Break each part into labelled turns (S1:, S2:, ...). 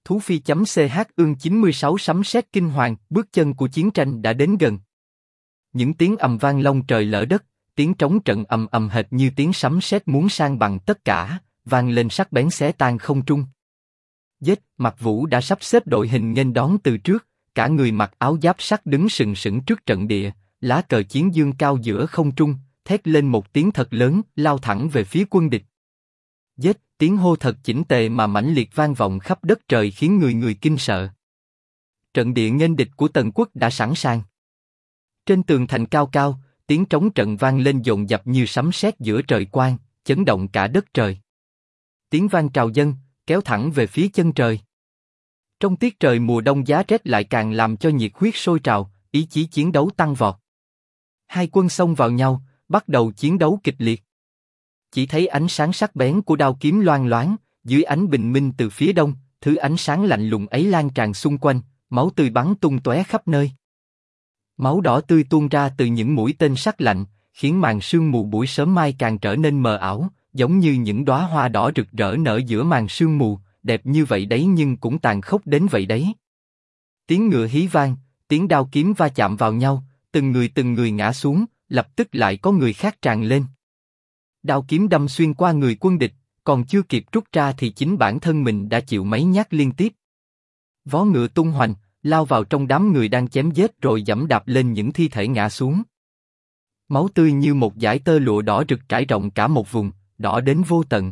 S1: Thú Phi.ch ương 96 sấm sét kinh hoàng, bước chân của chiến tranh đã đến gần. Những tiếng ầm vang long trời lở đất, tiếng trống trận ầm ầm hệt như tiếng sấm sét muốn san bằng tất cả, vang lên sắc bén xé tan không trung. Giết, Mặc Vũ đã sắp xếp đội hình nghênh đón từ trước, cả người mặc áo giáp sắt đứng sừng sững trước trận địa, lá cờ chiến dương cao giữa không trung, thét lên một tiếng thật lớn, lao thẳng về phía quân địch. Giết, tiếng hô thật chỉnh tề mà mãnh liệt vang vọng khắp đất trời khiến người người kinh sợ. Trận địa nghênh địch của Tần quốc đã sẵn sàng. Trên tường thành cao cao, tiếng trống trận vang lên dồn dập như sấm sét giữa trời quang, chấn động cả đất trời. Tiếng vang trào dâng, kéo thẳng về phía chân trời. Trong tiết trời mùa đông giá rét lại càng làm cho nhiệt huyết sôi trào, ý chí chiến đấu tăng vọt. Hai quân xông vào nhau, bắt đầu chiến đấu kịch liệt. Chỉ thấy ánh sáng sắc bén của đao kiếm loang loáng, dưới ánh bình minh từ phía đông, thứ ánh sáng lạnh lùng ấy lan tràn xung quanh, máu tươi bắn tung tóe khắp nơi. Máu đỏ tươi tuôn ra từ những mũi tên sắc lạnh, khiến màn sương mù buổi sớm mai càng trở nên mờ ảo, giống như những đóa hoa đỏ rực rỡ nở giữa màn sương mù, đẹp như vậy đấy nhưng cũng tàn khốc đến vậy đấy. Tiếng ngựa hí vang, tiếng đao kiếm va chạm vào nhau, từng người ngã xuống, lập tức lại có người khác tràn lên. Đao kiếm đâm xuyên qua người quân địch, còn chưa kịp rút ra thì chính bản thân mình đã chịu mấy nhát liên tiếp. Vó ngựa tung hoành, lao vào trong đám người đang chém giết rồi giẫm đạp lên những thi thể ngã xuống. Máu tươi như một dải tơ lụa đỏ rực trải rộng cả một vùng, đỏ đến vô tận.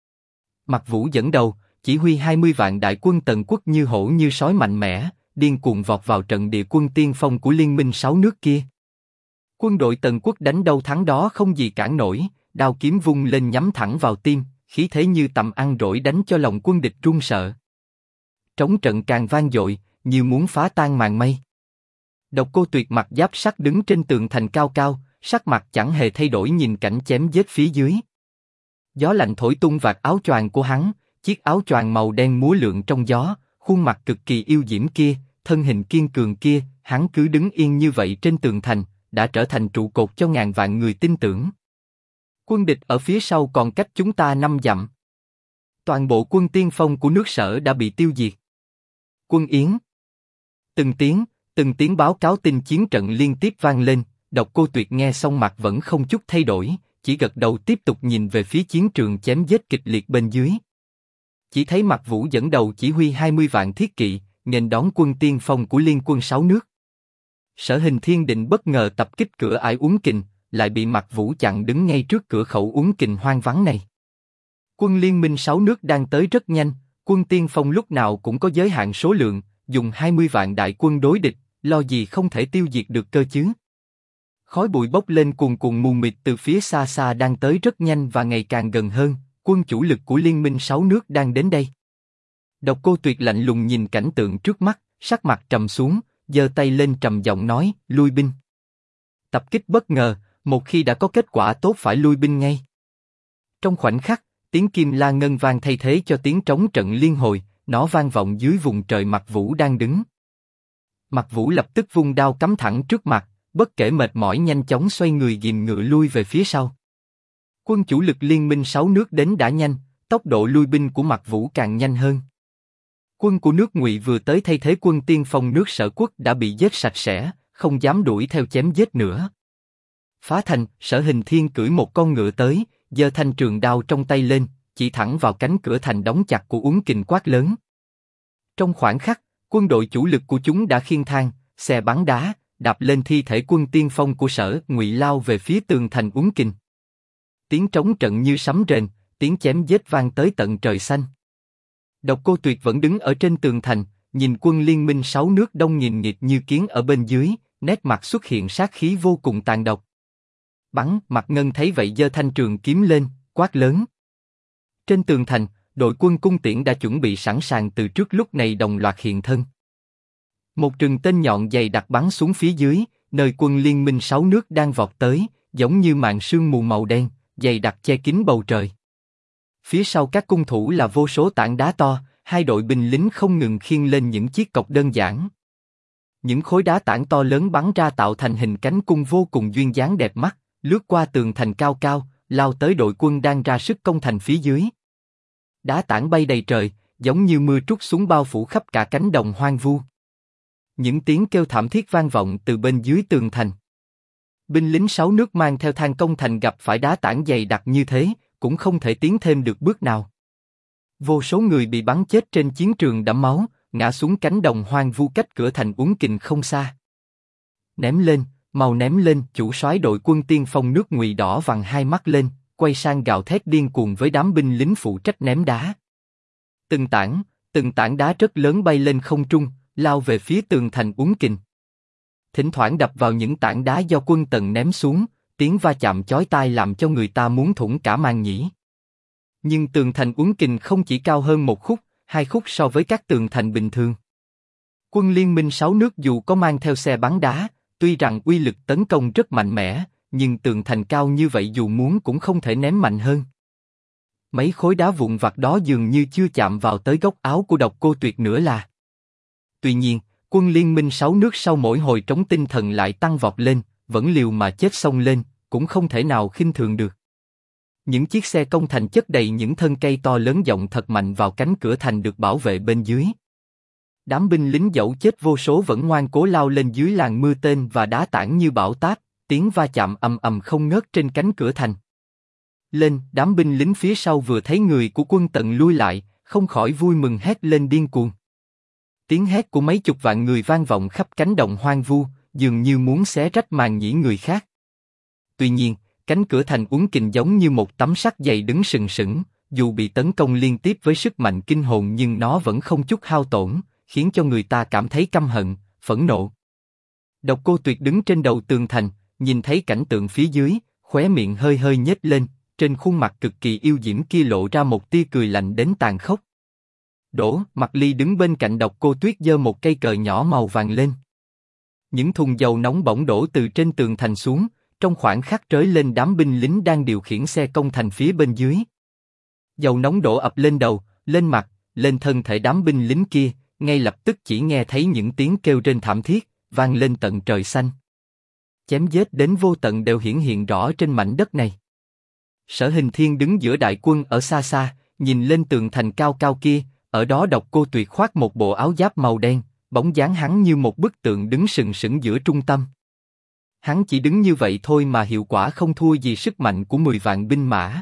S1: Mặc Vũ dẫn đầu, chỉ huy 20 vạn đại quân Tần quốc như hổ như sói mạnh mẽ, điên cuồng vọt vào trận địa quân tiên phong của liên minh 6 nước kia. Quân đội Tần quốc đánh đâu thắng đó không gì cản nổi, đao kiếm vung lên nhắm thẳng vào tim, khí thế như tầm ăn rỗi đánh cho lòng quân địch run sợ. Trống trận càng vang dội, như muốn phá tan màn mây. Độc Cô Tuyệt mặc giáp sắt đứng trên tường thành cao cao, sắc mặt chẳng hề thay đổi nhìn cảnh chém giết phía dưới. Gió lạnh thổi tung vạt áo choàng của hắn, chiếc áo choàng màu đen múa lượn trong gió, khuôn mặt cực kỳ yêu diễm kia, thân hình kiên cường kia, hắn cứ đứng yên như vậy trên tường thành, đã trở thành trụ cột cho ngàn vạn người tin tưởng. Quân địch ở phía sau còn cách chúng ta 5 dặm. Toàn bộ quân tiên phong của nước Sở đã bị tiêu diệt. Quân Yến. Từng tiếng báo cáo tin chiến trận liên tiếp vang lên, Độc Cô Tuyệt nghe xong mặt vẫn không chút thay đổi, chỉ gật đầu tiếp tục nhìn về phía chiến trường chém giết kịch liệt bên dưới. Chỉ thấy Mặc Vũ dẫn đầu chỉ huy 20 vạn thiết kỵ, nghênh đón quân tiên phong của liên quân 6 nước. Sở Hình Thiên định bất ngờ tập kích cửa ải Uống Kình, lại bị Mặc Vũ chặn đứng ngay trước cửa khẩu Uống Kình hoang vắng này. Quân liên minh 6 nước đang tới rất nhanh, quân tiên phong lúc nào cũng có giới hạn số lượng, dùng 20 vạn đại quân đối địch, lo gì không thể tiêu diệt được cơ chứ. Khói bụi bốc lên cuồn cuộn mù mịt từ phía xa xa đang tới rất nhanh và ngày càng gần hơn, quân chủ lực của liên minh 6 nước đang đến đây. Độc Cô Tuyệt lạnh lùng nhìn cảnh tượng trước mắt, sắc mặt trầm xuống, giơ tay lên trầm giọng nói, lui binh. Tập kích bất ngờ, một khi đã có kết quả tốt phải lui binh ngay. Trong khoảnh khắc, tiếng kim la ngân vang thay thế cho tiếng trống trận liên hồi, nó vang vọng dưới vùng trời Mặc Vũ đang đứng. Mặc Vũ lập tức vung đao cắm thẳng trước mặt, bất kể mệt mỏi nhanh chóng xoay người ghìm ngựa lui về phía sau. Quân chủ lực liên minh 6 nước đến đã nhanh, tốc độ lui binh của Mặc Vũ càng nhanh hơn. Quân của nước Ngụy vừa tới thay thế quân tiên phong nước Sở quốc đã bị giết sạch sẽ, không dám đuổi theo chém giết nữa. Phá thành, Sở Hình Thiên cưỡi một con ngựa tới, giơ thanh trường đao trong tay lên, chỉ thẳng vào cánh cửa thành đóng chặt của Uống Kình quát lớn. Trong khoảnh khắc, quân đội chủ lực của chúng đã khiêng thang, xe bắn đá, đạp lên thi thể quân tiên phong của Sở Ngụy lao về phía tường thành Uống Kình. Tiếng trống trận như sấm rền, tiếng chém giết vang tới tận trời xanh. Độc Cô Tuyệt vẫn đứng ở trên tường thành, nhìn quân liên minh 6 nước đông nghìn nghịt như kiến ở bên dưới, nét mặt xuất hiện sát khí vô cùng tàn độc. Bắn, Mạc Ngân thấy vậy giơ thanh trường kiếm lên, quát lớn. Trên tường thành, đội quân cung tiễn đã chuẩn bị sẵn sàng từ trước lúc này đồng loạt hiện thân. Một rừng tên nhọn dày đặc bắn xuống phía dưới, nơi quân liên minh 6 nước đang vọt tới, giống như màn sương mù màu đen, dày đặc che kín bầu trời. Phía sau các cung thủ là vô số tảng đá to, hai đội binh lính không ngừng khiêng lên những chiếc cọc đơn giản. Những khối đá tảng to lớn bắn ra tạo thành hình cánh cung vô cùng duyên dáng đẹp mắt, lướt qua tường thành cao cao, lao tới đội quân đang ra sức công thành phía dưới. Đá tảng bay đầy trời, giống như mưa trút xuống bao phủ khắp cả cánh đồng hoang vu. Những tiếng kêu thảm thiết vang vọng từ bên dưới tường thành. Binh lính 6 nước mang theo thang công thành gặp phải đá tảng dày đặc như thế, cũng không thể tiến thêm được bước nào. Vô số người bị bắn chết trên chiến trường đẫm máu, ngã xuống cánh đồng hoang vu cách cửa thành Uốn Kình không xa. Ném lên, mau ném lên! Chủ soái đội quân tiên phong nước Ngụy đỏ vằn hai mắt lên, quay sang gào thét điên cuồng với đám binh lính phụ trách ném đá. Từng tảng đá rất lớn bay lên không trung, lao về phía tường thành Uốn Kình. Thỉnh thoảng đập vào những tảng đá do quân Tần ném xuống, tiếng va chạm chói tai làm cho người ta muốn thủng cả màng nhĩ. Nhưng tường thành Uốn Kình không chỉ cao hơn 1 khúc, 2 khúc so với các tường thành bình thường. Quân Liên minh 6 nước dù có mang theo xe bắn đá, tuy rằng uy lực tấn công rất mạnh mẽ, nhưng tường thành cao như vậy dù muốn cũng không thể ném mạnh hơn. Mấy khối đá vụn vặt đó dường như chưa chạm vào tới góc áo của Độc Cô Tuyệt nữa là. Tuy nhiên, quân Liên minh 6 nước sau mỗi hồi trống tinh thần lại tăng vọt lên, vẫn liều mà chết xông lên, cũng không thể nào khinh thường được. Những chiếc xe công thành chất đầy những thân cây to lớn giọng thật mạnh vào cánh cửa thành được bảo vệ bên dưới. Đám binh lính dẫu chết vô số vẫn ngoan cố lao lên dưới làn mưa tên và đá tảng như bão táp, tiếng va chạm ầm ầm không ngớt trên cánh cửa thành. Lên, đám binh lính phía sau vừa thấy người của quân Tần lui lại, không khỏi vui mừng hét lên điên cuồng. Tiếng hét của mấy chục vạn người vang vọng khắp cánh đồng hoang vu, dường như muốn xé rách màng nhĩ người khác. Tuy nhiên, cánh cửa thành Uốn Kình giống như một tấm sắt dày đứng sừng sững, dù bị tấn công liên tiếp với sức mạnh kinh hồn nhưng nó vẫn không chút hao tổn, khiến cho người ta cảm thấy căm hận, phẫn nộ. Độc Cô Tuyệt đứng trên đầu tường thành, nhìn thấy cảnh tượng phía dưới, khóe miệng hơi hơi nhếch lên, trên khuôn mặt cực kỳ yêu diễm kia lộ ra một tia cười lạnh đến tàn khốc. Đỗ Mặc Ly đứng bên cạnh Độc Cô Tuyết giơ một cây cờ nhỏ màu vàng lên. Những thùng dầu nóng bỏng đổ từ trên tường thành xuống, trong khoảnh khắc trới lên đám binh lính đang điều khiển xe công thành phía bên dưới. Dầu nóng đổ ập lên đầu, lên mặt, lên thân thể đám binh lính kia, ngay lập tức chỉ nghe thấy những tiếng kêu rên thảm thiết, vang lên tận trời xanh. Chém giết đến vô tận đều hiển hiện rõ trên mảnh đất này. Sở Hình Thiên đứng giữa đại quân ở xa xa, nhìn lên tường thành cao cao kia, ở đó Độc Cô Tuyệt khoác một bộ áo giáp màu đen, bóng dáng hắn như một bức tượng đứng sừng sững giữa trung tâm. Hắn chỉ đứng như vậy thôi mà hiệu quả không thua gì sức mạnh của 10 vạn binh mã.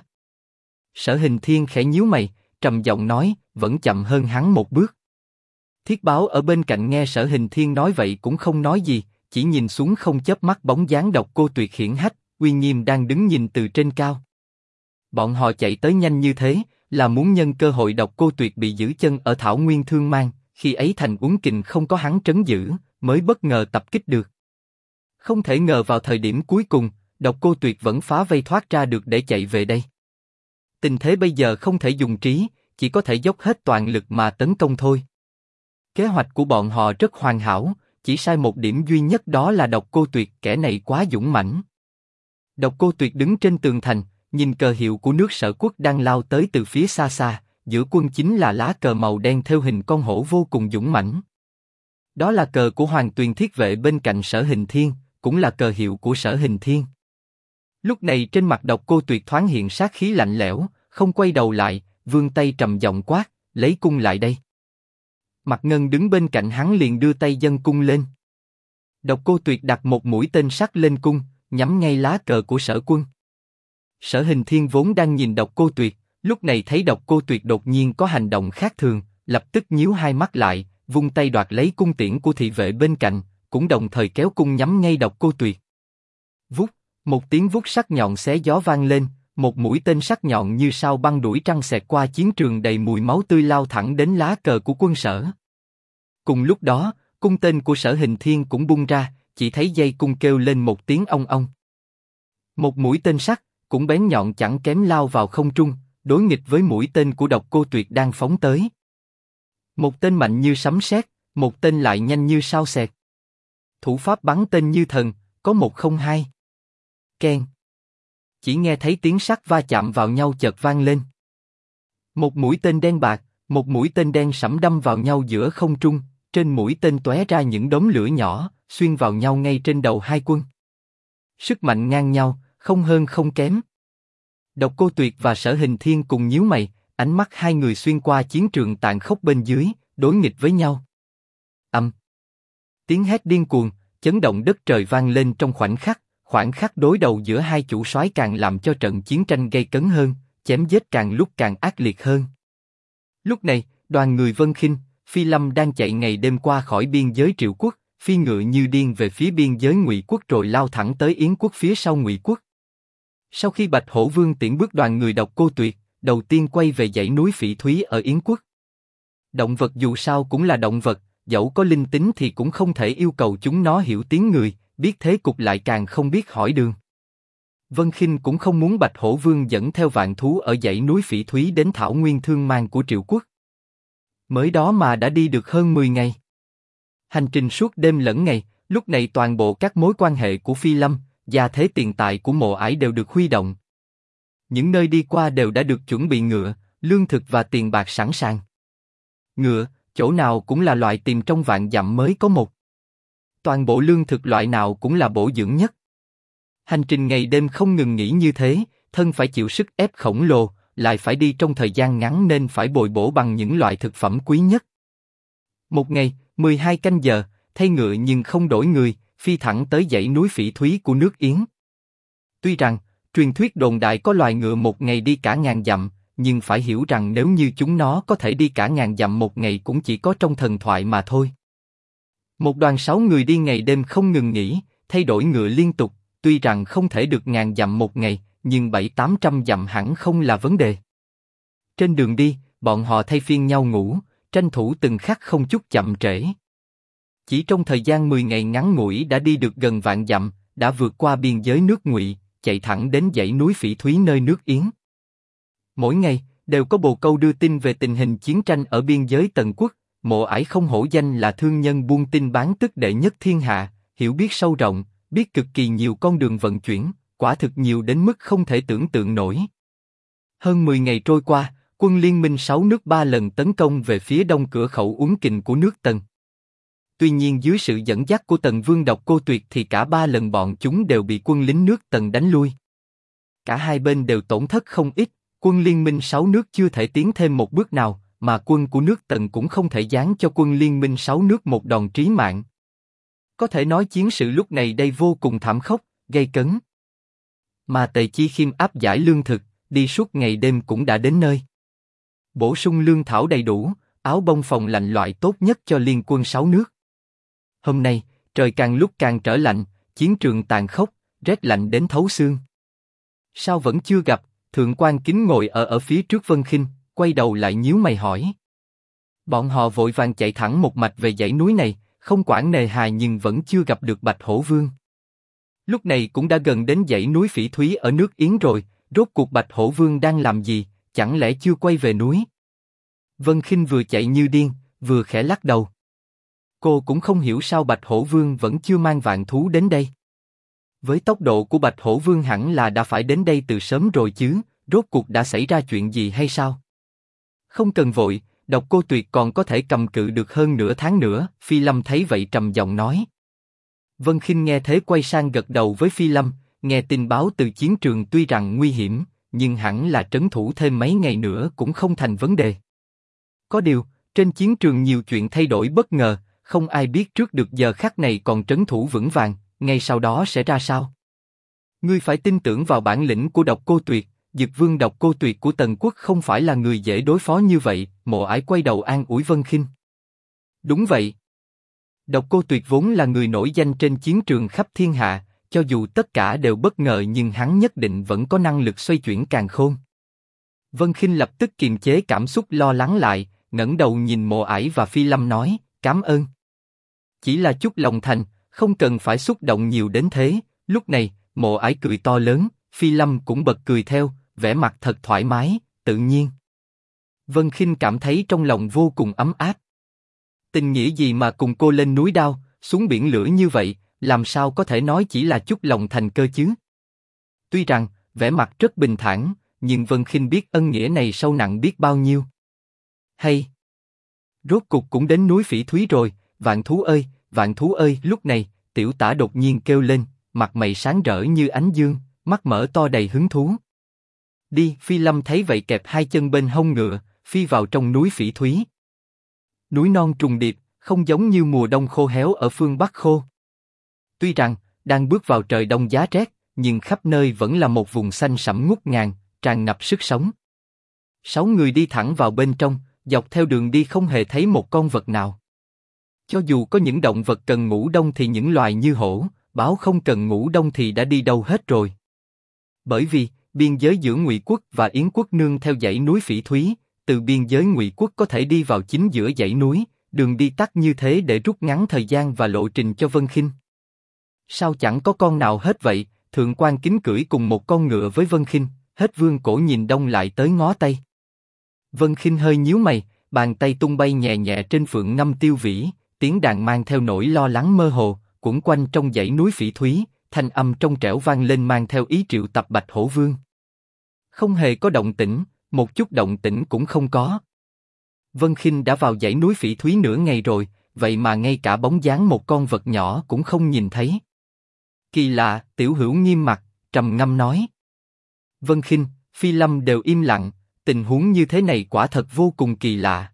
S1: Sở Hình Thiên khẽ nhíu mày, trầm giọng nói, vẫn chậm hơn hắn một bước. Thiết Báo ở bên cạnh nghe Sở Hình Thiên nói vậy cũng không nói gì, chỉ nhìn xuống không chớp mắt bóng dáng Độc Cô Tuyệt hiển hách, uy nghiêm đang đứng nhìn từ trên cao. Bọn họ chạy tới nhanh như thế, là muốn nhân cơ hội Độc Cô Tuyệt bị giữ chân ở Thảo Nguyên Thương Mang, khi ấy thành Uốn Kình không có hắn trấn giữ, mới bất ngờ tập kích được. Không thể ngờ vào thời điểm cuối cùng, Độc Cô Tuyệt vẫn phá vây thoát ra được để chạy về đây. Tình thế bây giờ không thể dùng trí, chỉ có thể dốc hết toàn lực mà tấn công thôi. Kế hoạch của bọn họ rất hoàn hảo, chỉ sai một điểm duy nhất đó là Độc Cô Tuyệt, kẻ này quá dũng mãnh. Độc Cô Tuyệt đứng trên tường thành, nhìn cờ hiệu của nước Sở Quốc đang lao tới từ phía xa xa, giữa quân chính là lá cờ màu đen thêu hình con hổ vô cùng dũng mãnh. Đó là cờ của Hoàng Tuyền Thiết Vệ bên cạnh Sở Hình Thiên, cũng là cờ hiệu của Sở Hình Thiên. Lúc này trên mặt Độc Cô Tuyệt thoáng hiện sát khí lạnh lẽo, không quay đầu lại, vươn tay trầm giọng quát, lấy cung lại đây. Mạc Ngân đứng bên cạnh hắn liền đưa tay dâng cung lên. Độc Cô Tuyệt đặt một mũi tên sắt lên cung, nhắm ngay lá cờ của Sở Quân. Sở Hình Thiên vốn đang nhìn Độc Cô Tuyệt, lúc này thấy Độc Cô Tuyệt đột nhiên có hành động khác thường, lập tức nhíu hai mắt lại, vung tay đoạt lấy cung tiễn của thị vệ bên cạnh, cũng đồng thời kéo cung nhắm ngay Độc Cô Tuyệt. Vút, một tiếng vút sắc nhọn xé gió vang lên, một mũi tên sắc nhọn như sao băng đuổi trăng xẹt qua chiến trường đầy mùi máu tươi lao thẳng đến lá cờ của quân Sở. Cùng lúc đó, cung tên của Sở Hình Thiên cũng bung ra, chỉ thấy dây cung kêu lên một tiếng ong ong. Một mũi tên sắt cũng bén nhọn chẳng kém lao vào không trung, đối nghịch với mũi tên của Độc Cô Tuyệt đang phóng tới. Một tên mạnh như sấm sét, một tên lại nhanh như sao xẹt. Thủ pháp bắn tên như thần, có 102. Keng. Chỉ nghe thấy tiếng sắt va chạm vào nhau chợt vang lên. Một mũi tên đen bạc, một mũi tên đen sẫm đâm vào nhau giữa không trung, trên mũi tên tóe ra những đốm lửa nhỏ, xuyên vào nhau ngay trên đầu hai quân. Sức mạnh ngang nhau, không hơn không kém. Độc Cô Tuyệt và Sở Hình Thiên cùng nhíu mày, ánh mắt hai người xuyên qua chiến trường tàn khốc bên dưới, đối nghịch với nhau. Tiếng hét điên cuồng, chấn động đất trời vang lên trong khoảnh khắc đối đầu giữa hai chủ soái càng làm cho trận chiến tranh gay cấn hơn, chém giết càng lúc càng ác liệt hơn. Lúc này, đoàn người Vân Khinh, Phi Lâm đang chạy ngày đêm qua khỏi biên giới Triệu quốc, phi ngựa như điên về phía biên giới Ngụy quốc rồi lao thẳng tới Yến quốc phía sau Ngụy quốc. Sau khi Bạch Hổ Vương tiễn bước đoàn người Độc Cô Tuyệt, đầu tiên quay về dãy núi Phỉ Thúy ở Yến quốc. Động vật dù sao cũng là động vật, dẫu có linh tính thì cũng không thể yêu cầu chúng nó hiểu tiếng người, biết thế cục lại càng không biết hỏi đường. Vân Khinh cũng không muốn Bạch Hổ Vương dẫn theo vạn thú ở dãy núi Phỉ Thúy đến thảo nguyên thương mang của Triệu quốc. Mới đó mà đã đi được hơn 10 ngày. Hành trình suốt đêm lẫn ngày, lúc này toàn bộ các mối quan hệ của Phi Lâm, gia thế tiền tài của Mộ Ải đều được huy động. Những nơi đi qua đều đã được chuẩn bị ngựa, lương thực và tiền bạc sẵn sàng. Ngựa, chỗ nào cũng là loại tìm trong vạn dặm mới có một. Toàn bộ lương thực loại nào cũng là bổ dưỡng nhất. Hành trình ngày đêm không ngừng nghỉ như thế, thân phải chịu sức ép khổng lồ, lại phải đi trong thời gian ngắn nên phải bồi bổ bằng những loại thực phẩm quý nhất. Một ngày, 12 canh giờ, thay ngựa nhưng không đổi người, phi thẳng tới dãy núi Phỉ Thúy của nước Yến. Tuy rằng, truyền thuyết đồn đại có loài ngựa một ngày đi cả ngàn dặm, nhưng phải hiểu rằng nếu như chúng nó có thể đi cả ngàn dặm một ngày cũng chỉ có trong thần thoại mà thôi. Một đoàn 6 người đi ngày đêm không ngừng nghỉ, thay đổi ngựa liên tục, tuy rằng không thể được ngàn dặm một ngày, nhưng 700-800 dặm hẳn không là vấn đề. Trên đường đi, bọn họ thay phiên nhau ngủ, tranh thủ từng khắc không chút chậm trễ. Chỉ trong thời gian 10 ngày ngắn ngủi đã đi được gần vạn dặm, đã vượt qua biên giới nước Ngụy, chạy thẳng đến dãy núi Phỉ Thúy nơi nước Yến. Mỗi ngày, đều có bồ câu đưa tin về tình hình chiến tranh ở biên giới Tần quốc. Mộ Ải không hổ danh là thương nhân buôn tin bán tức đệ nhất thiên hạ, hiểu biết sâu rộng, biết cực kỳ nhiều con đường vận chuyển, quả thực nhiều đến mức không thể tưởng tượng nổi. Hơn 10 ngày trôi qua, quân liên minh 6 nước 3 lần tấn công về phía đông cửa khẩu Uốn Kình của nước Tần. Tuy nhiên dưới sự dẫn dắt của Tần Vương Độc Cô Tuyệt thì cả 3 lần bọn chúng đều bị quân lính nước Tần đánh lui. Cả hai bên đều tổn thất không ít, quân liên minh 6 nước chưa thể tiến thêm một bước nào, mà quân của nước Tần cũng không thể giáng cho quân liên minh 6 nước một đòn trí mạng. Có thể nói chiến sự lúc này đây vô cùng thảm khốc, gay cấn. Mà Tề Chi Khiêm áp giải lương thực, đi suốt ngày đêm cũng đã đến nơi. Bổ sung lương thảo đầy đủ, áo bông phòng lạnh loại tốt nhất cho liên quân 6 nước. Hôm nay, trời càng lúc càng trở lạnh, chiến trường tàn khốc, rét lạnh đến thấu xương. Sao vẫn chưa gặp? Thượng quan Kính ngồi ở phía trước Vân Khinh, quay đầu lại nhíu mày hỏi. Bọn họ vội vàng chạy thẳng một mạch về dãy núi này, không quản nề hà nhưng vẫn chưa gặp được Bạch Hổ Vương. Lúc này cũng đã gần đến dãy núi Phỉ Thúy ở nước Yến rồi, rốt cuộc Bạch Hổ Vương đang làm gì, chẳng lẽ chưa quay về núi? Vân Khinh vừa chạy như điên, vừa khẽ lắc đầu. Cô cũng không hiểu sao Bạch Hổ Vương vẫn chưa mang vạn thú đến đây. Với tốc độ của Bạch Hổ Vương hẳn là đã phải đến đây từ sớm rồi chứ, rốt cuộc đã xảy ra chuyện gì hay sao? Không cần vội, Độc Cô Tuyệt còn có thể cầm cự được hơn nửa tháng nữa, Phi Lâm thấy vậy trầm giọng nói. Vân Khinh nghe thế quay sang gật đầu với Phi Lâm, nghe tin báo từ chiến trường tuy rằng nguy hiểm, nhưng hẳn là trấn thủ thêm mấy ngày nữa cũng không thành vấn đề. Có điều, trên chiến trường nhiều chuyện thay đổi bất ngờ, không ai biết trước được giờ khắc này còn trấn thủ vững vàng, ngay sau đó sẽ ra sao. Ngươi phải tin tưởng vào bản lĩnh của Độc Cô Tuyệt, Dực Vương Độc Cô Tuyệt của Tần quốc không phải là người dễ đối phó như vậy. Mộ Ải quay đầu an ủi Vân Khinh. Đúng vậy. Độc Cô Tuyệt vốn là người nổi danh trên chiến trường khắp thiên hạ, cho dù tất cả đều bất ngờ nhưng hắn nhất định vẫn có năng lực xoay chuyển càn khôn. Vân Khinh lập tức kiềm chế cảm xúc lo lắng lại, ngẩng đầu nhìn Mộ Ải và Phi Lâm nói, cảm ơn. Chỉ là chút lòng thành, không cần phải xúc động nhiều đến thế. Lúc này, Mộ Ải cười to lớn, Phi Lâm cũng bật cười theo, vẻ mặt thật thoải mái, tự nhiên. Vân Khinh cảm thấy trong lòng vô cùng ấm áp. Tình nghĩa gì mà cùng cô lên núi đao, xuống biển lửa như vậy, làm sao có thể nói chỉ là chút lòng thành cơ chứ? Tuy rằng, vẻ mặt rất bình thản, nhưng Vân Khinh biết ân nghĩa này sâu nặng biết bao nhiêu. Hay! Rốt cục cũng đến núi Phỉ Thúy rồi, vạn thú ơi, vạn thú ơi! Lúc này, Tiểu Tả đột nhiên kêu lên, mặt mày sáng rỡ như ánh dương, mắt mở to đầy hứng thú. Đi, Phi Lâm thấy vậy kẹp hai chân bên hông ngựa, phi vào trong núi Phỉ Thúy. Núi non trùng điệp, không giống như mùa đông khô héo ở phương Bắc khô. Tuy rằng, đang bước vào trời đông giá rét, nhưng khắp nơi vẫn là một vùng xanh sẫm ngút ngàn, tràn ngập sức sống. 6 người đi thẳng vào bên trong, dọc theo đường đi không hề thấy một con vật nào. Cho dù có những động vật cần ngủ đông thì những loài như hổ, báo không cần ngủ đông thì đã đi đâu hết rồi. Bởi vì, biên giới giữa Ngụy quốc và Yến quốc nương theo dãy núi Phỉ Thúy, từ biên giới Ngụy quốc có thể đi vào chính giữa dãy núi, đường đi tắt như thế để rút ngắn thời gian và lộ trình cho Vân Khinh. Sao chẳng có con nào hết vậy? Thượng quan Kính cưỡi cùng một con ngựa với Vân Khinh, hết vương cổ nhìn đông lại tới ngó tây. Vân Khinh hơi nhíu mày, bàn tay tung bay nhẹ nhẹ trên phượng ngâm tiêu vĩ, tiếng đàn mang theo nỗi lo lắng mơ hồ, quẩn quanh trong dãy núi Phỉ Thúy, thanh âm trong trẻo vang lên mang theo ý triệu tập Bạch Hổ Vương. Không hề có động tĩnh, một chút động tĩnh cũng không có. Vân Khinh đã vào dãy núi Phỉ Thúy nửa ngày rồi, vậy mà ngay cả bóng dáng một con vật nhỏ cũng không nhìn thấy. Kỳ lạ, Tiểu Hữu nghiêm mặt, trầm ngâm nói. Vân Khinh, Phi Lâm đều im lặng, tình huống như thế này quả thật vô cùng kỳ lạ.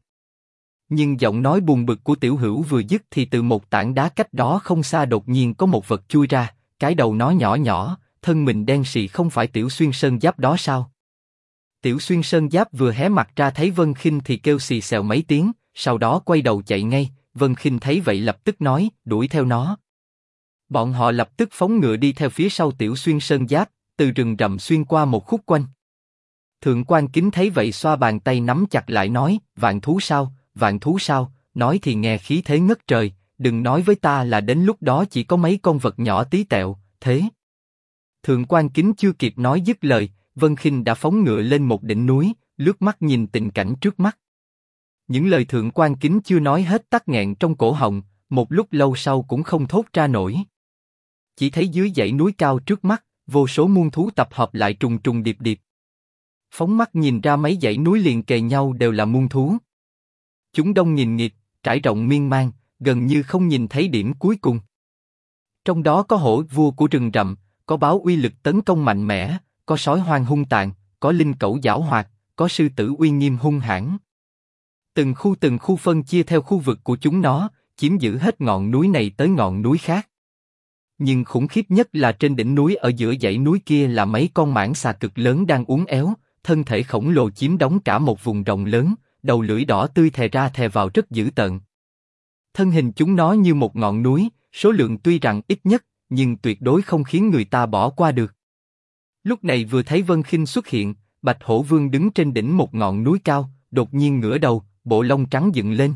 S1: Nhưng giọng nói buồn bực của Tiểu Hữu vừa dứt thì từ một tảng đá cách đó không xa đột nhiên có một vật chui ra, cái đầu nó nhỏ nhỏ, thân mình đen sì, không phải Tiểu Xuyên Sơn Giáp đó sao? Tiểu Xuyên Sơn Giáp vừa hé mặt ra thấy Vân Khinh thì kêu xì xèo mấy tiếng, sau đó quay đầu chạy ngay. Vân Khinh thấy vậy lập tức nói, đuổi theo nó. Bọn họ lập tức phóng ngựa đi theo phía sau Tiểu Xuyên Sơn Giáp, từ rừng rậm xuyên qua một khúc quanh. Thượng quan Kính thấy vậy xoa bàn tay nắm chặt lại nói, vạn thú sao, vạn thú sao, nói thì nghe khí thế ngất trời, đừng nói với ta là đến lúc đó chỉ có mấy con vật nhỏ tí tẹo, thế. Thượng quan Kính chưa kịp nói dứt lời, Vân Khinh đã phóng ngựa lên một đỉnh núi, lướt mắt nhìn tình cảnh trước mắt. Những lời Thượng quan Kính chưa nói hết tắc nghẹn trong cổ họng, một lúc lâu sau cũng không thốt ra nổi. Chỉ thấy dưới dãy núi cao trước mắt, vô số muôn thú tập hợp lại trùng trùng điệp điệp. Phóng mắt nhìn ra mấy dãy núi liền kề nhau đều là muôn thú. Chúng đông nghìn nghịt, trải rộng miên man, gần như không nhìn thấy điểm cuối cùng. Trong đó có hổ vua của rừng rậm, có báo uy lực tấn công mạnh mẽ, có sói hoang hung tàn, có linh cẩu giảo hoạt, có sư tử uy nghiêm hung hãn. Từng khu phân chia theo khu vực của chúng nó, chiếm giữ hết ngọn núi này tới ngọn núi khác. Nhưng khủng khiếp nhất là trên đỉnh núi ở giữa dãy núi kia là mấy con mãng xà cực lớn đang uốn éo, thân thể khổng lồ chiếm đóng cả một vùng rộng lớn, đầu lưỡi đỏ tươi thè ra thè vào rất dữ tợn. Thân hình chúng nó như một ngọn núi, số lượng tuy rằng ít nhất, nhưng tuyệt đối không khiến người ta bỏ qua được. Lúc này vừa thấy Vân Khinh xuất hiện, Bạch Hổ Vương đứng trên đỉnh một ngọn núi cao, đột nhiên ngửa đầu, bộ lông trắng dựng lên.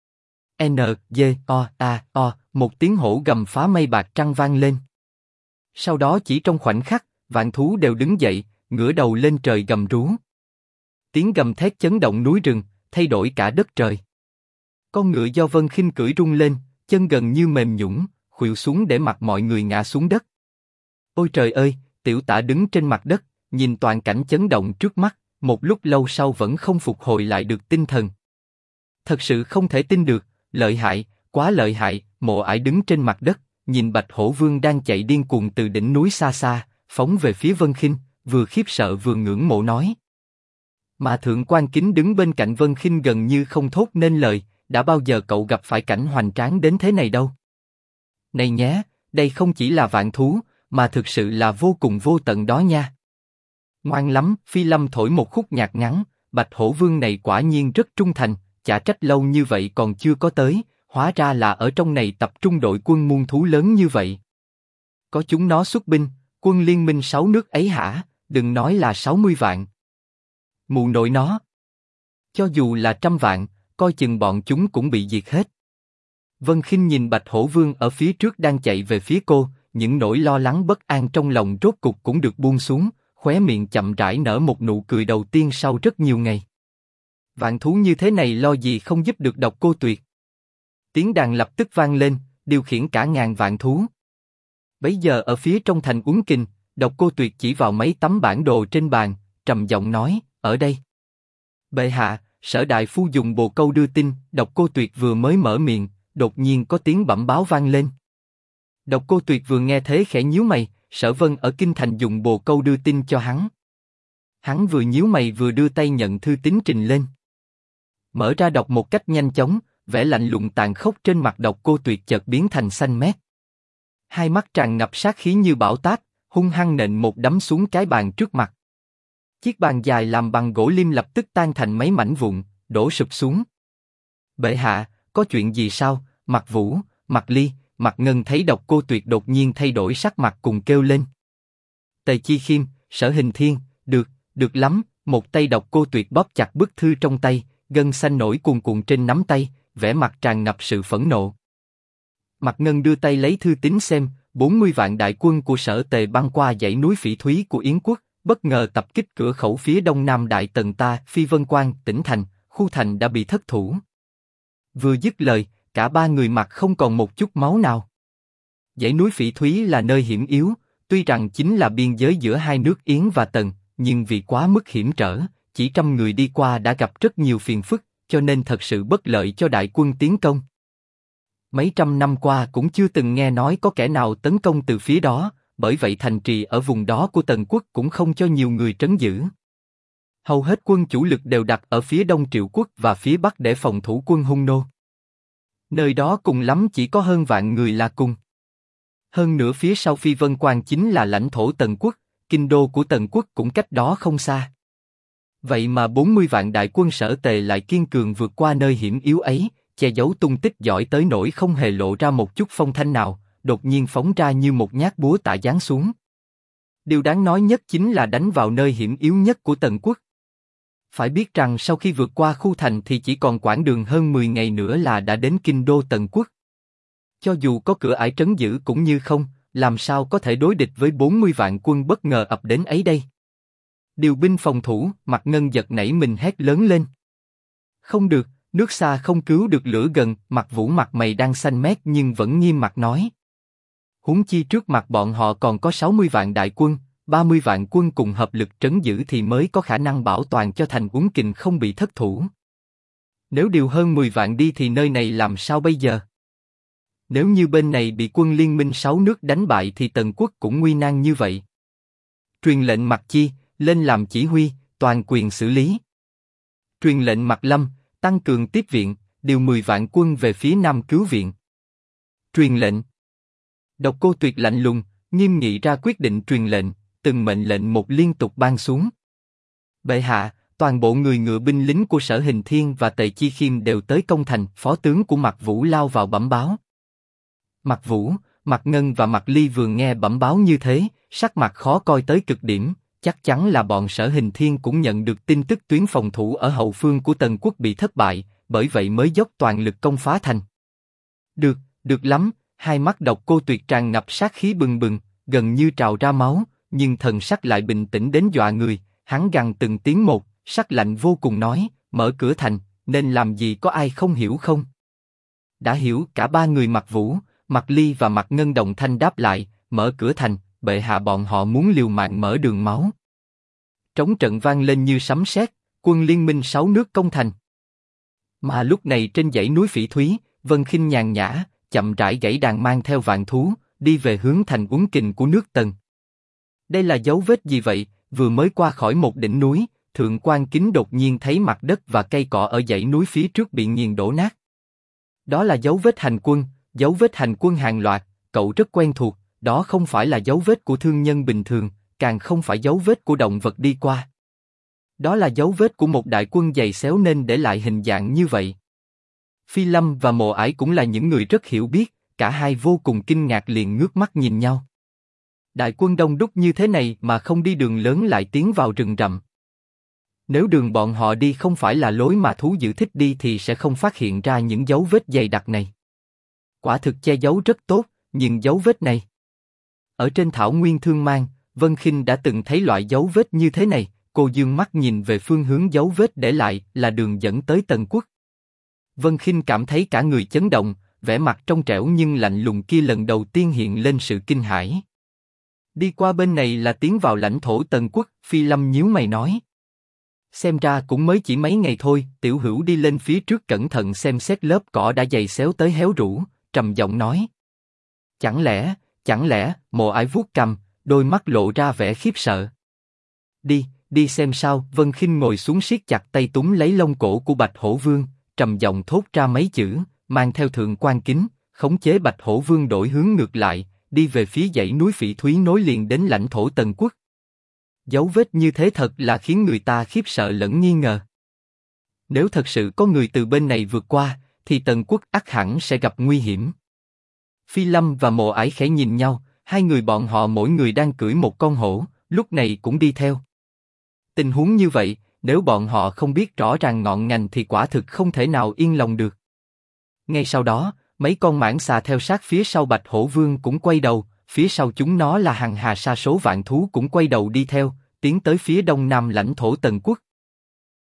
S1: N-G-O-A-O, một tiếng hổ gầm phá mây bạc trăng vang lên. Sau đó chỉ trong khoảnh khắc, vạn thú đều đứng dậy, ngửa đầu lên trời gầm rú. Tiếng gầm thét chấn động núi rừng, thay đổi cả đất trời. Con ngựa do Vân Khinh cưỡi rung lên, chân gần như mềm nhũn, khuỵu xuống để mặc mọi người ngã xuống đất. Ôi trời ơi, Tiểu Tả đứng trên mặt đất, nhìn toàn cảnh chấn động trước mắt, một lúc lâu sau vẫn không phục hồi lại được tinh thần. Thật sự không thể tin được, lợi hại, quá lợi hại. Mộ Ải đứng trên mặt đất, nhìn Bạch Hổ Vương đang chạy điên cuồng từ đỉnh núi xa xa, phóng về phía Vân Khinh, vừa khiếp sợ vừa ngưỡng mộ nói. Mà Thượng quan Kính đứng bên cạnh Vân Khinh gần như không thốt nên lời, đã bao giờ cậu gặp phải cảnh hoành tráng đến thế này đâu. Này nhé, đây không chỉ là vạn thú, mà thực sự là vô cùng vô tận đó nha. Ngoan lắm, Phi Lâm thổi một khúc nhạc ngắn, Bạch Hổ Vương này quả nhiên rất trung thành, chả trách lâu như vậy còn chưa có tới, hóa ra là ở trong này tập trung đội quân muôn thú lớn như vậy. Có chúng nó xuất binh, quân liên minh 6 nước ấy hả, đừng nói là 60 vạn. Mụ nội nó. Cho dù là 100 vạn, coi chừng bọn chúng cũng bị diệt hết. Vân Khinh nhìn Bạch Hổ Vương ở phía trước đang chạy về phía cô, những nỗi lo lắng bất an trong lòng rốt cục cũng được buông xuống, khóe miệng chậm rãi nở một nụ cười đầu tiên sau rất nhiều ngày. Vạn thú như thế này lo gì không giúp được Độc Cô Tuyệt. Tiếng đàn lập tức vang lên, điều khiển cả ngàn vạn thú. Bấy giờ ở phía trong thành Uốn Kình, Độc Cô Tuyệt chỉ vào mấy tấm bản đồ trên bàn, trầm giọng nói, ở đây. Bệ hạ, Sở đại phu dùng bồ câu đưa tin. Độc Cô Tuyệt vừa mới mở miệng, đột nhiên có tiếng bẩm báo vang lên. Độc Cô Tuyệt vừa nghe thế khẽ nhíu mày, Sở Vân ở kinh thành dùng bồ câu đưa tin cho hắn. Hắn vừa nhíu mày vừa đưa tay nhận thư tín trình lên. Mở ra đọc một cách nhanh chóng, vẻ lạnh lùng tàn khốc trên mặt Độc Cô Tuyệt chợt biến thành xanh mét. Hai mắt tràn ngập sát khí như bão táp, hung hăng nện một đấm xuống cái bàn trước mặt. Chiếc bàn dài làm bằng gỗ lim lập tức tan thành mấy mảnh vụn, đổ sụp xuống. Bệ hạ, có chuyện gì sao? Mạc Vũ, Mạc Ly, Mạc Ngân thấy Độc Cô Tuyệt đột nhiên thay đổi sắc mặt cùng kêu lên. Tề Chi Khiêm, Sở Hình Thiên, được lắm. Một tay Độc Cô Tuyệt bóp chặt bức thư trong tay, gân xanh nổi cuồn cuộn trên nắm tay, vẻ mặt tràn ngập sự phẫn nộ. Mạc Ngân đưa tay lấy thư tín xem, 40 vạn đại quân của Sở Tề băng qua dãy núi Phỉ Thúy của Yến quốc, bất ngờ tập kích cửa khẩu phía đông nam Đại Tần ta, Phi Vân Quan, tỉnh thành, khu thành đã bị thất thủ. Vừa dứt lời, cả ba người mặt không còn một chút máu nào. Dãy núi Phỉ Thúy là nơi hiểm yếu, tuy rằng chính là biên giới giữa hai nước Yến và Tần, nhưng vì quá mức hiểm trở, chỉ 100 người đi qua đã gặp rất nhiều phiền phức, cho nên thật sự bất lợi cho đại quân tiến công. Mấy trăm năm qua cũng chưa từng nghe nói có kẻ nào tấn công từ phía đó, bởi vậy thành trì ở vùng đó của Tần quốc cũng không cho nhiều người trấn giữ. Hầu hết quân chủ lực đều đặt ở phía đông Triệu quốc và phía bắc để phòng thủ quân Hung nô. Nơi đó cùng lắm chỉ có hơn vạn người là cùng. Hơn nữa phía sau Phi Vân Quan chính là lãnh thổ Tần quốc, kinh đô của Tần quốc cũng cách đó không xa. Vậy mà 40 vạn đại quân Sở Tề lại kiên cường vượt qua nơi hiểm yếu ấy, che giấu tung tích giỏi tới nỗi không hề lộ ra một chút phong thanh nào, đột nhiên phóng ra như một nhát búa tạ giáng xuống. Điều đáng nói nhất chính là đánh vào nơi hiểm yếu nhất của Tần quốc. Phải biết rằng sau khi vượt qua khu thành thì chỉ còn quãng đường hơn 10 ngày nữa là đã đến kinh đô Tần quốc. Cho dù có cửa ải trấn giữ cũng như không, làm sao có thể đối địch với 40 vạn quân bất ngờ ập đến ấy đây? Điều binh phòng thủ, Mạc Ngân giật nảy mình hét lớn lên. Không được, nước xa không cứu được lửa gần. Mạc Vũ mặt mày đang xanh mét nhưng vẫn nghiêm mặt nói. Huống chi trước mặt bọn họ còn có 60 vạn đại quân, 30 vạn quân cùng hợp lực trấn giữ thì mới có khả năng bảo toàn cho thành Uốn Kình không bị thất thủ. Nếu điều hơn 10 vạn đi thì nơi này làm sao bây giờ? Nếu như bên này bị quân liên minh 6 nước đánh bại thì Tần quốc cũng nguy nan như vậy. Truyền lệnh Mạc Chi, lên làm chỉ huy, toàn quyền xử lý. Truyền lệnh Mạc Lâm, tăng cường tiếp viện, điều 10 vạn quân về phía nam cứu viện. Truyền lệnh. Độc Cô Tuyệt lạnh lùng, nghiêm nghị ra quyết định truyền lệnh, từng mệnh lệnh một liên tục ban xuống. Bệ hạ, toàn bộ người ngựa binh lính của Sở Hình Thiên và Tề Chi Khiêm đều tới công thành. Phó tướng của Mạc Vũ lao vào bẩm báo. Mạc Vũ, Mạc Ngân và Mạc Ly vừa nghe bẩm báo như thế, sắc mặt khó coi tới cực điểm. Chắc chắn là bọn Sở Hình Thiên cũng nhận được tin tức tuyến phòng thủ ở hậu phương của Tần quốc bị thất bại, bởi vậy mới dốc toàn lực công phá thành. Được lắm. Hai mắt Độc Cô Tuyệt tràn ngập sát khí bừng bừng, gần như trào ra máu, nhưng thần sắc lại bình tĩnh đến dọa người. Hắn gằn từng tiếng một, sắc lạnh vô cùng nói: mở cửa thành, nên làm gì có ai không hiểu không? Đã hiểu. Cả ba người Mạc Vũ, Mạc Ly và Mạc Ngân đồng thanh đáp lại: mở cửa thành, bệ hạ bọn họ muốn liều mạng mở đường máu. Trống trận vang lên như sấm sét, quân liên minh 6 nước công thành. Mà lúc này trên dãy núi Phỉ Thúy, Vân Khinh nhàn nhã, chậm rãi gãy đàn mang theo vạn thú, đi về hướng thành Uốn Kình của nước Tần. Đây là dấu vết gì vậy? Vừa mới qua khỏi một đỉnh núi, Thượng Quan Kính đột nhiên thấy mặt đất và cây cỏ ở dãy núi phía trước bị nghiền đổ nát. Đó là dấu vết hành quân hàng loạt, cậu rất quen thuộc. Đó không phải là dấu vết của thương nhân bình thường, càng không phải dấu vết của động vật đi qua. Đó là dấu vết của một đại quân dày xéo nên để lại hình dạng như vậy. Phi Lâm và Mộ Ải cũng là những người rất hiểu biết, cả hai vô cùng kinh ngạc liền ngước mắt nhìn nhau. Đại quân đông đúc như thế này mà không đi đường lớn lại tiến vào rừng rậm. Nếu đường bọn họ đi không phải là lối mà thú dữ thích đi thì sẽ không phát hiện ra những dấu vết dày đặc này. Quả thực che giấu rất tốt, nhưng dấu vết này. Ở trên thảo nguyên Thương Mang, Vân Khinh đã từng thấy loại dấu vết như thế này. Cô dương mắt nhìn về phương hướng dấu vết để lại là đường dẫn tới Tần quốc. Vân Khinh cảm thấy cả người chấn động, vẻ mặt trong trẻo nhưng lạnh lùng kia lần đầu tiên hiện lên sự kinh hãi. Đi qua bên này là tiến vào lãnh thổ Tần quốc. Phi Lâm nhíu mày nói. Xem ra cũng mới chỉ mấy ngày thôi. Tiểu Hữu đi lên phía trước cẩn thận xem xét lớp cỏ đã dày xéo tới héo rũ, trầm giọng nói. Chẳng lẽ? Mộ Ải vuốt cằm, đôi mắt lộ ra vẻ khiếp sợ. Đi đi xem sao. Vân Khinh ngồi xuống siết chặt tay túm lấy lông cổ của Bạch Hổ Vương, trầm giọng thốt ra mấy chữ, mang theo thượng quan kính, khống chế Bạch Hổ Vương đổi hướng ngược lại, đi về phía dãy núi Phỉ Thúy nối liền đến lãnh thổ Tần Quốc. Dấu vết như thế thật là khiến người ta khiếp sợ lẫn nghi ngờ. Nếu thật sự có người từ bên này vượt qua, thì Tần Quốc ắt hẳn sẽ gặp nguy hiểm. Phi Lâm và Mộ Ải khẽ nhìn nhau, hai người bọn họ mỗi người đang cưỡi một con hổ, lúc này cũng đi theo. Tình huống như vậy, nếu bọn họ không biết rõ ràng ngọn ngành thì quả thực không thể nào yên lòng được. Ngay sau đó, mấy con mãng xà theo sát phía sau Bạch Hổ Vương cũng quay đầu, phía sau chúng nó là hàng hà sa số vạn thú cũng quay đầu đi theo, tiến tới phía đông nam lãnh thổ Tần Quốc.